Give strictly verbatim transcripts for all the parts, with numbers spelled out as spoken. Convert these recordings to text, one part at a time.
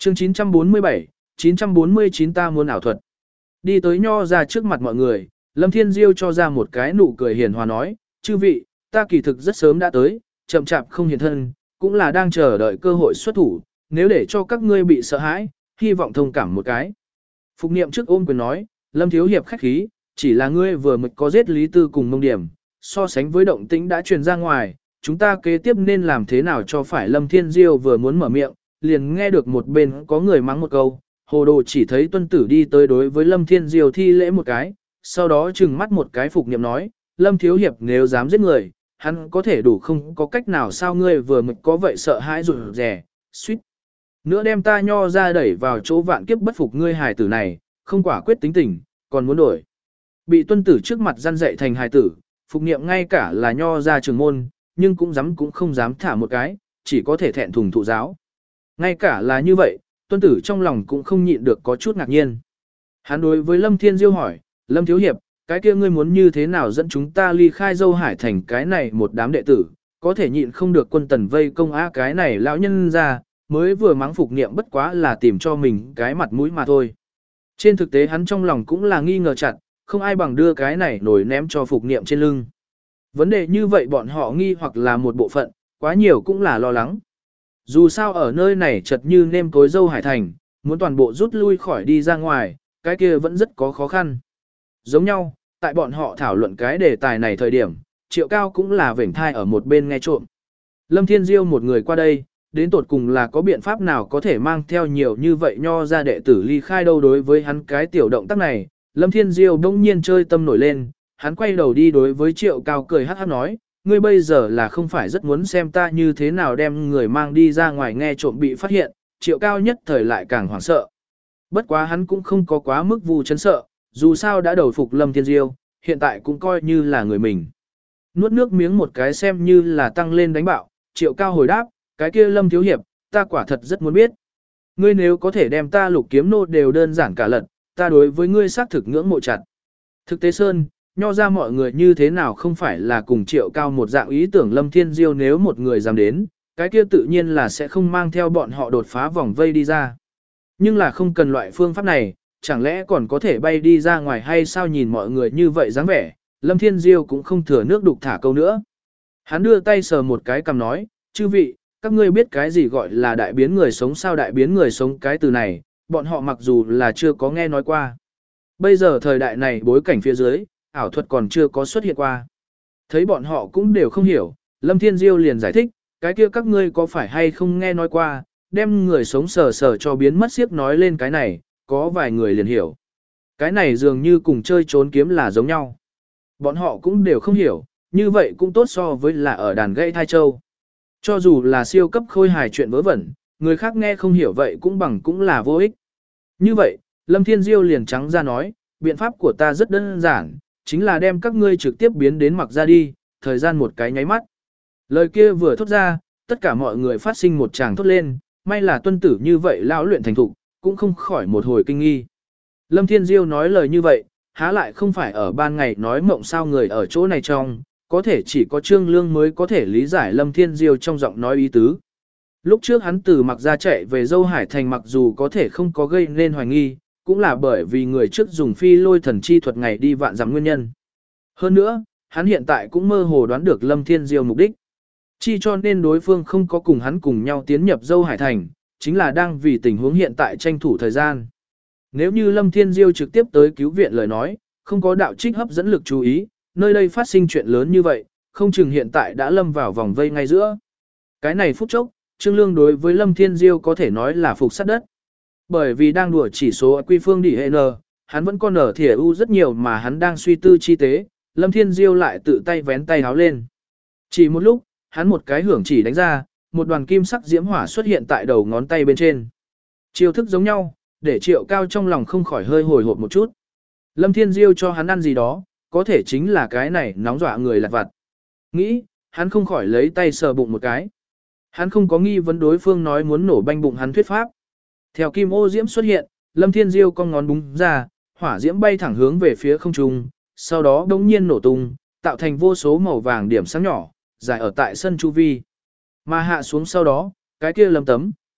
Chương chín trăm bốn mươi bảy, chín trăm bốn mươi chín ta muốn ảo thuật. Đi tới Nho ra trước mặt mọi người, Lâm Thiên Diêu cho ra một cái nụ cười hiền hòa nói, chư vị, ta kỳ thực rất sớm đã tới, chậm chạp không hiện thân, cũng là đang chờ đợi cơ hội xuất thủ, nếu để cho các ngươi bị sợ hãi, hy vọng thông cảm một cái. Phục niệm trước ôm quyền nói, Lâm Thiếu Hiệp khách khí, chỉ là ngươi vừa mới có giết Lý Tư cùng Mông Điểm, so sánh với động tĩnh đã truyền ra ngoài, chúng ta kế tiếp nên làm thế nào cho phải. Lâm Thiên Diêu vừa muốn mở miệng, liền nghe được một bên có người mắng một câu, hồ đồ chỉ thấy tuân tử đi tới đối với Lâm Thiên Diêu thi lễ một cái, sau đó trừng mắt một cái Phục niệm nói, Lâm Thiếu Hiệp nếu dám giết người, hắn có thể đủ không có cách nào sao ngươi vừa mới có vậy sợ hãi rụt rè, suýt. Nữa đem ta Nho ra đẩy vào chỗ vạn kiếp bất phục ngươi hài tử này, không quả quyết tính tình, còn muốn đổi. Bị tuân tử trước mặt răn dạy thành hài tử, Phục niệm ngay cả là Nho ra trường môn, nhưng cũng dám cũng không dám thả một cái, chỉ có thể thẹn thùng thụ giáo. Ngay cả là như vậy, tuân tử trong lòng cũng không nhịn được có chút ngạc nhiên. Hắn đối với Lâm Thiên Diêu hỏi, Lâm Thiếu Hiệp, cái kia ngươi muốn như thế nào dẫn chúng ta ly khai Dâu Hải thành cái này một đám đệ tử, có thể nhịn không được quân tần vây công á cái này lão nhân ra, mới vừa mắng Phục niệm bất quá là tìm cho mình cái mặt mũi mà thôi. Trên thực tế hắn trong lòng cũng là nghi ngờ chặt, không ai bằng đưa cái này nổi ném cho Phục niệm trên lưng. Vấn đề như vậy bọn họ nghi hoặc là một bộ phận, quá nhiều cũng là lo lắng. Dù sao ở nơi này chật như nêm cối Dâu Hải thành, muốn toàn bộ rút lui khỏi đi ra ngoài, cái kia vẫn rất có khó khăn. Giống nhau, tại bọn họ thảo luận cái đề tài này thời điểm, Triệu Cao cũng là vểnh thai ở một bên nghe trộm. Lâm Thiên Diêu một người qua đây, đến tột cùng là có biện pháp nào có thể mang theo nhiều như vậy Nho ra đệ tử ly khai đâu. Đối với hắn cái tiểu động tác này, Lâm Thiên Diêu đông nhiên chơi tâm nổi lên, hắn quay đầu đi đối với Triệu Cao cười hát hát nói, ngươi bây giờ là không phải rất muốn xem ta như thế nào đem người mang đi ra ngoài nghe trộm bị phát hiện. Triệu Cao nhất thời lại càng hoảng sợ. Bất quá hắn cũng không có quá mức vu chấn sợ, dù sao đã đầu phục Lâm Thiên Diêu, hiện tại cũng coi như là người mình. Nuốt nước miếng một cái xem như là tăng lên đánh bạo, Triệu Cao hồi đáp, cái kia Lâm Thiếu Hiệp, ta quả thật rất muốn biết. Ngươi nếu có thể đem ta Lục Kiếm Nô đều đơn giản cả lật, ta đối với ngươi xác thực ngưỡng mộ chặt. Thực tế Sơn, Nho ra mọi người như thế nào không phải là cùng Triệu Cao một dạng ý tưởng. Lâm Thiên Diêu nếu một người dám đến, cái kia tự nhiên là sẽ không mang theo bọn họ đột phá vòng vây đi ra. Nhưng là không cần loại phương pháp này, chẳng lẽ còn có thể bay đi ra ngoài hay sao? Nhìn mọi người như vậy dáng vẻ, Lâm Thiên Diêu cũng không thừa nước đục thả câu nữa. Hắn đưa tay sờ một cái cầm nói, chư vị, các ngươi biết cái gì gọi là đại biến người sống sao? Đại biến người sống cái từ này, bọn họ mặc dù là chưa có nghe nói qua. Bây giờ thời đại này bối cảnh phía dưới, ảo thuật còn chưa có xuất hiện qua. Thấy bọn họ cũng đều không hiểu, Lâm Thiên Diêu liền giải thích, cái kia các ngươi có phải hay không nghe nói qua, đem người sống sờ sờ cho biến mất siếc nói lên cái này, có vài người liền hiểu. Cái này dường như cùng chơi trốn kiếm là giống nhau. Bọn họ cũng đều không hiểu, như vậy cũng tốt so với là ở đàn gãy thai châu. Cho dù là siêu cấp khôi hài chuyện vớ vẩn, người khác nghe không hiểu vậy cũng bằng cũng là vô ích. Như vậy, Lâm Thiên Diêu liền trắng ra nói, biện pháp của ta rất đơn giản, chính là đem các ngươi trực tiếp biến đến mặc ra đi, thời gian một cái nháy mắt. Lời kia vừa thốt ra, tất cả mọi người phát sinh một tràng thốt lên, may là tuân tử như vậy lão luyện thành thục, cũng không khỏi một hồi kinh nghi. Lâm Thiên Diêu nói lời như vậy, há lại không phải ở ban ngày nói mộng sao người ở chỗ này trong, có thể chỉ có Trương Lương mới có thể lý giải Lâm Thiên Diêu trong giọng nói ý tứ. Lúc trước hắn từ mặc ra chạy về Dâu Hải thành mặc dù có thể không có gây nên hoài nghi, cũng là bởi vì người trước dùng phi lôi thần chi thuật ngày đi vạn dặm nguyên nhân. Hơn nữa, hắn hiện tại cũng mơ hồ đoán được Lâm Thiên Diêu mục đích. Chi cho nên đối phương không có cùng hắn cùng nhau tiến nhập Dâu Hải thành, chính là đang vì tình huống hiện tại tranh thủ thời gian. Nếu như Lâm Thiên Diêu trực tiếp tới cứu viện lời nói, không có đạo trích hấp dẫn lực chú ý, nơi đây phát sinh chuyện lớn như vậy, không chừng hiện tại đã lâm vào vòng vây ngay giữa. Cái này phút chốc, Trương Lương đối với Lâm Thiên Diêu có thể nói là phục sát đất. Bởi vì đang đùa chỉ số quy phương đỉ hệ n, hắn vẫn còn ở thỉa u rất nhiều mà hắn đang suy tư chi tế, Lâm Thiên Diêu lại tự tay vén tay háo lên. Chỉ một lúc, hắn một cái hưởng chỉ đánh ra, một đoàn kim sắc diễm hỏa xuất hiện tại đầu ngón tay bên trên. Chiêu thức giống nhau, để Triệu Cao trong lòng không khỏi hơi hồi hộp một chút. Lâm Thiên Diêu cho hắn ăn gì đó, có thể chính là cái này nóng dọa người lặt vặt. Nghĩ, hắn không khỏi lấy tay sờ bụng một cái. Hắn không có nghi vấn đối phương nói muốn nổ banh bụng hắn thuyết pháp. Theo kim ô diễm xuất hiện, Lâm Thiên Diêu cong ngón búng ra, hỏa diễm bay thẳng hướng về phía không trung, sau đó đống nhiên nổ tung, tạo thành vô số màu vàng điểm sáng nhỏ, dài ở tại sân chu vi. Mà hạ xuống sau đó, cái kia lấm tấm,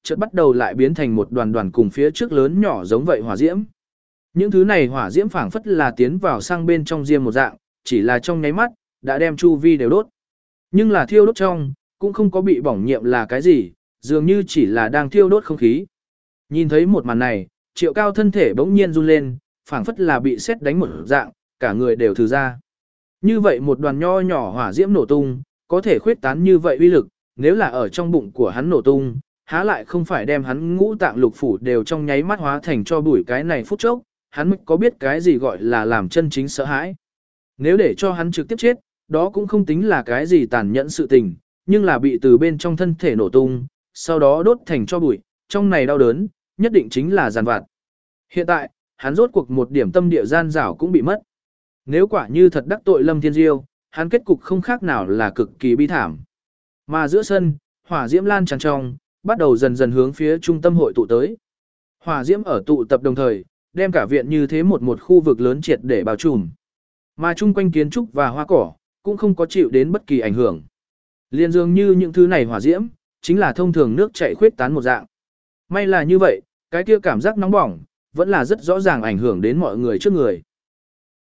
chợt bắt đầu lại biến thành một đoàn đoàn cùng phía trước lớn nhỏ giống vậy hỏa diễm. Những thứ này hỏa diễm phảng phất là tiến vào sang bên trong diêm một dạng, chỉ là trong nháy mắt, đã đem chu vi đều đốt. Nhưng là thiêu đốt trong, cũng không có bị bỏng nhiệm là cái gì, dường như chỉ là đang thiêu đốt không khí. Nhìn thấy một màn này, Triệu Cao thân thể bỗng nhiên run lên, phảng phất là bị sét đánh một dạng, cả người đều thử ra. Như vậy một đoàn nho nhỏ hỏa diễm nổ tung, có thể khuyết tán như vậy uy lực, nếu là ở trong bụng của hắn nổ tung, há lại không phải đem hắn ngũ tạng lục phủ đều trong nháy mắt hóa thành cho bụi cái này phút chốc, hắn mới có biết cái gì gọi là làm chân chính sợ hãi. Nếu để cho hắn trực tiếp chết, đó cũng không tính là cái gì tàn nhẫn sự tình, nhưng là bị từ bên trong thân thể nổ tung, sau đó đốt thành cho bụi, trong này đau đớn, nhất định chính là giàn vặt. Hiện tại, hắn rốt cuộc một điểm tâm địa gian rảo cũng bị mất. Nếu quả như thật đắc tội Lâm Thiên Diêu, hắn kết cục không khác nào là cực kỳ bi thảm. Mà giữa sân, hỏa diễm lan tràn trong, bắt đầu dần dần hướng phía trung tâm hội tụ tới. Hỏa diễm ở tụ tập đồng thời, đem cả viện như thế một một khu vực lớn triệt để bao trùm. Mà chung quanh kiến trúc và hoa cỏ, cũng không có chịu đến bất kỳ ảnh hưởng. Liên dường như những thứ này hỏa diễm, chính là thông thường nước chảy khuyết tán một dạng. May là như vậy, cái kia cảm giác nóng bỏng, vẫn là rất rõ ràng ảnh hưởng đến mọi người trước người.